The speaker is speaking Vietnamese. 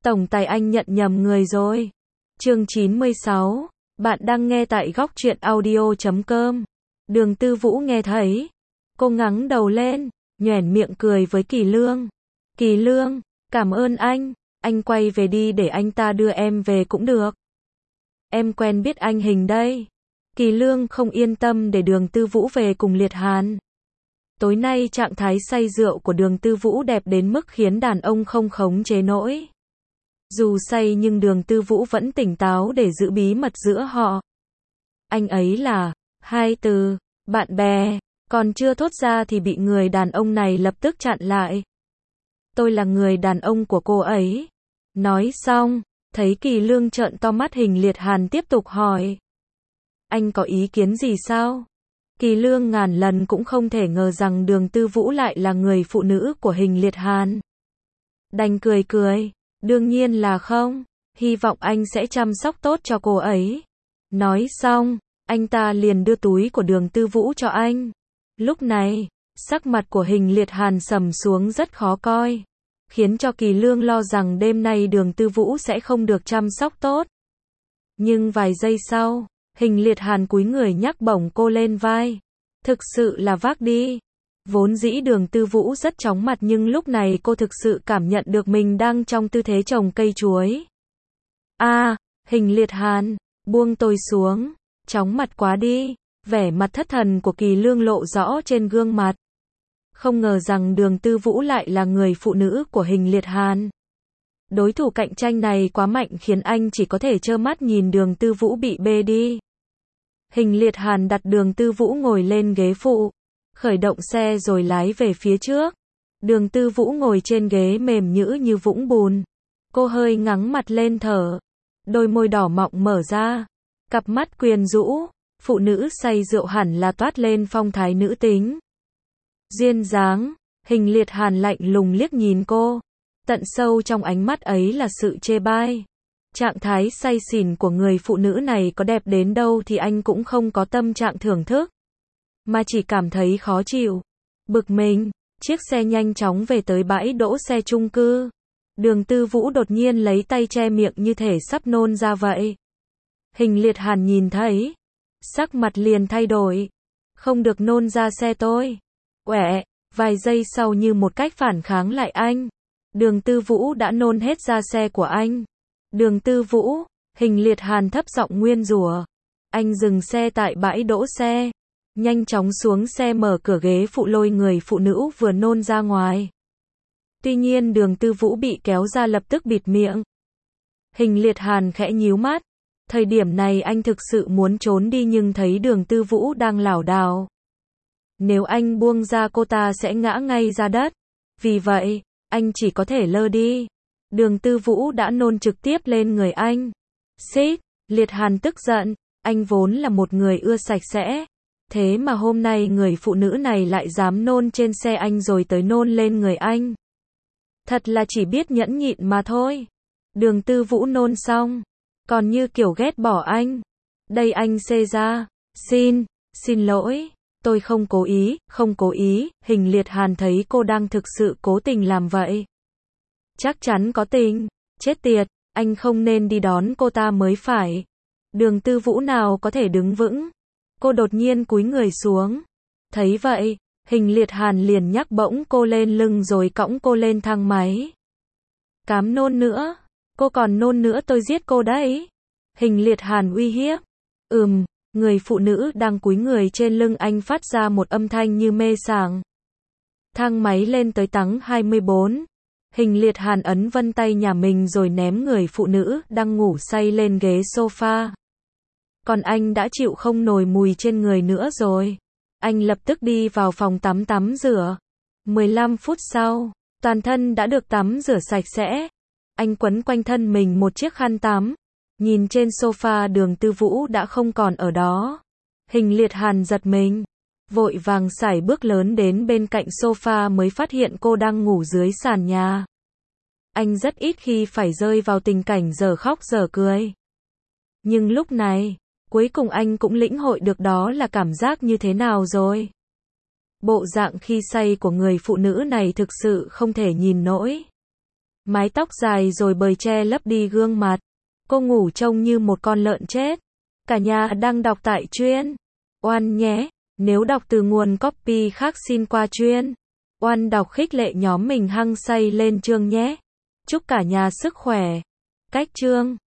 Tổng tài anh nhận nhầm người rồi. Chương 96. Bạn đang nghe tại góc truyện audio.com. Đường Tư Vũ nghe thấy. Cô ngẩng đầu lên, nhoẻn miệng cười với Kỳ Lương. Kỳ Lương, cảm ơn anh quay về đi để anh ta đưa em về cũng được. Em quen biết anh Hình đây. Kỳ Lương không yên tâm để Đường Tư Vũ về cùng Liệt Hàn. Tối nay trạng thái say rượu của Đường Tư Vũ đẹp đến mức khiến đàn ông không khống chế nổi. Dù say nhưng Đường Tư Vũ vẫn tỉnh táo để giữ bí mật giữa họ. Anh ấy là, hai từ, bạn bè, còn chưa thốt ra thì bị người đàn ông này lập tức chặn lại. Tôi là người đàn ông của cô ấy. Nói xong, thấy Kỳ Lương trợn to mắt, Hình Liệt Hàn tiếp tục hỏi. Anh có ý kiến gì sao? Kỳ Lương ngàn lần cũng không thể ngờ rằng Đường Tư Vũ lại là người phụ nữ của Hình Liệt Hàn. Đành cười cười. Đương nhiên là không, hy vọng anh sẽ chăm sóc tốt cho cô ấy. Nói xong, anh ta liền đưa túi của Đường Tư Vũ cho anh. Lúc này, sắc mặt của Hình Liệt Hàn sầm xuống rất khó coi, khiến cho Kỳ Lương lo rằng đêm nay Đường Tư Vũ sẽ không được chăm sóc tốt. Nhưng vài giây sau, Hình Liệt Hàn cúi người nhắc bổng cô lên vai. Thực sự là vác đi. Vốn dĩ Đường Tư Vũ rất chóng mặt nhưng lúc này cô thực sự cảm nhận được mình đang trong tư thế trồng cây chuối. Hình Liệt Hàn, buông tôi xuống, chóng mặt quá đi. Vẻ mặt thất thần của Kỳ Lương lộ rõ trên gương mặt. Không ngờ rằng Đường Tư Vũ lại là người phụ nữ của Hình Liệt Hàn. Đối thủ cạnh tranh này quá mạnh khiến anh chỉ có thể trơ mắt nhìn Đường Tư Vũ bị bê đi. Hình Liệt Hàn đặt Đường Tư Vũ ngồi lên ghế phụ, khởi động xe rồi lái về phía trước. Đường Tư Vũ ngồi trên ghế mềm nhũ như vũng bùn. Cô hơi ngắng mặt lên thở. Đôi môi đỏ mọng mở ra. Cặp mắt quyến rũ. Phụ nữ say rượu hẳn là toát lên phong thái nữ tính. Duyên dáng. Hình Liệt Hàn lạnh lùng liếc nhìn cô. Tận sâu trong ánh mắt ấy là sự chê bai. Trạng thái say xỉn của người phụ nữ này có đẹp đến đâu thì anh cũng không có tâm trạng thưởng thức, mà chỉ cảm thấy khó chịu, bực mình. Chiếc xe nhanh chóng về tới bãi đỗ xe chung cư. Đường Tư Vũ đột nhiên lấy tay che miệng như thể sắp nôn ra vậy. Hình Liệt Hàn nhìn thấy, sắc mặt liền thay đổi. Không được nôn ra xe tôi. Quẹ, vài giây sau như một cách phản kháng lại anh. Đường Tư Vũ đã nôn hết ra xe của anh. Đường Tư Vũ, Hình Liệt Hàn thấp giọng nguyên rủa. Anh dừng xe tại bãi đỗ xe. Nhanh chóng xuống xe mở cửa ghế phụ lôi người phụ nữ vừa nôn ra ngoài. Tuy nhiên Đường Tư Vũ bị kéo ra lập tức bịt miệng. Hình Liệt Hàn khẽ nhíu mắt. Thời điểm này anh thực sự muốn trốn đi nhưng thấy Đường Tư Vũ đang lảo đảo. Nếu anh buông ra cô ta sẽ ngã ngay ra đất. Vì vậy, anh chỉ có thể lơ đi. Đường Tư Vũ đã nôn trực tiếp lên người anh. Xít, Liệt Hàn tức giận. Anh vốn là một người ưa sạch sẽ. Thế mà hôm nay người phụ nữ này lại dám nôn trên xe anh rồi tới nôn lên người anh. Thật là chỉ biết nhẫn nhịn mà thôi. Đường Tư Vũ nôn xong, còn như kiểu ghét bỏ anh. Đây anh xê ra. Xin lỗi. Tôi không cố ý. Hình Liệt Hàn thấy cô đang thực sự cố tình làm vậy. Chắc chắn có tình. Chết tiệt, anh không nên đi đón cô ta mới phải. Đường Tư Vũ nào có thể đứng vững. Cô đột nhiên cúi người xuống. Thấy vậy, Hình Liệt Hàn liền nhắc bổng cô lên lưng rồi cõng cô lên thang máy. Cám nôn nữa. Cô còn nôn nữa tôi giết cô đấy. Hình Liệt Hàn uy hiếp. Người phụ nữ đang cúi người trên lưng anh phát ra một âm thanh như mê sảng. Thang máy lên tới tầng 24. Hình Liệt Hàn ấn vân tay nhà mình rồi ném người phụ nữ đang ngủ say lên ghế sofa. Còn anh đã chịu không nổi mùi trên người nữa rồi. Anh lập tức đi vào phòng tắm rửa. 15 phút sau, toàn thân đã được tắm rửa sạch sẽ. Anh quấn quanh thân mình một chiếc khăn tắm. Nhìn trên sofa Đường Tư Vũ đã không còn ở đó. Hình Liệt Hàn giật mình. Vội vàng sải bước lớn đến bên cạnh sofa mới phát hiện cô đang ngủ dưới sàn nhà. Anh rất ít khi phải rơi vào tình cảnh dở khóc dở cười. Nhưng lúc này, cuối cùng anh cũng lĩnh hội được đó là cảm giác như thế nào rồi. Bộ dạng khi say của người phụ nữ này thực sự không thể nhìn nổi. Mái tóc dài rồi bời che lấp đi gương mặt. Cô ngủ trông như một con lợn chết. Cả nhà đang đọc tại Chuyên Oan nhé. Nếu đọc từ nguồn copy khác xin qua Chuyên Oan đọc khích lệ nhóm mình hăng say lên chương nhé. Chúc cả nhà sức khỏe. Cách chương